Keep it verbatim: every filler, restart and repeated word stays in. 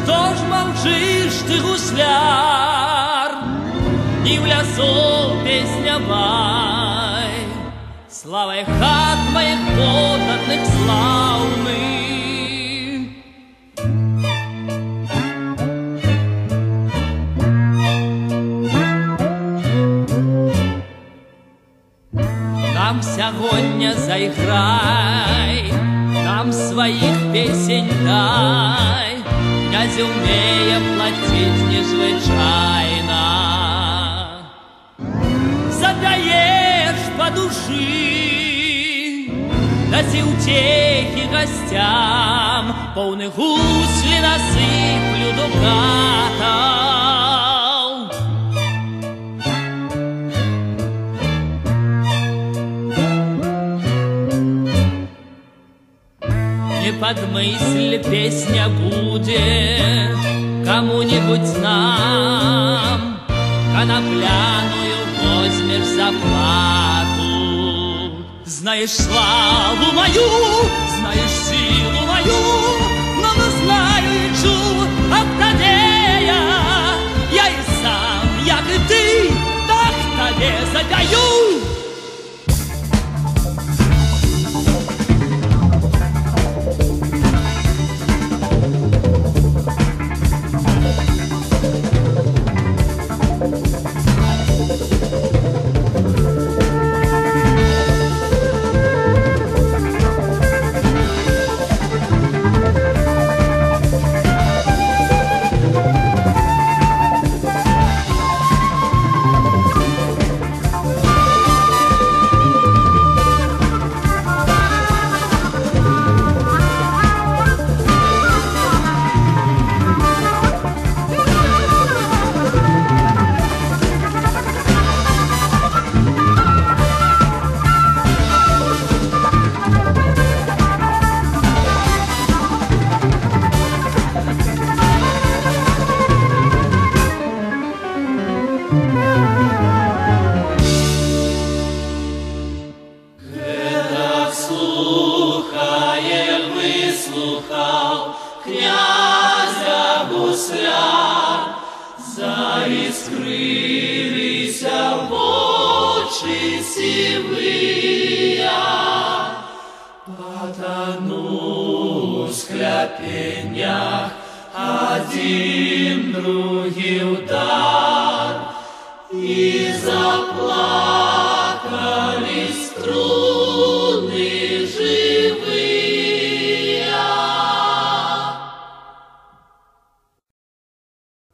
Что ж молчишь ты, гусляр, и в лесу песня вай, славой хат моих подданных славных. Нам сягоння заиграй, нам своих песень дай, князь умея платить незвычайно. Запяешь по души, даси утехи гостям, полны гусли насыплю дукатов. Не под мысль песня будет кому-нибудь нам, конопляную возьмешь за плату. Знаешь славу мою, знаешь силу мою, но не знаю и чу Автодея. Я и сам, як и ты, так тебе запою. Выслухав князя гусляр, заискрилися очи сивыя, потонул в скляпенях один другий удар и заплакал.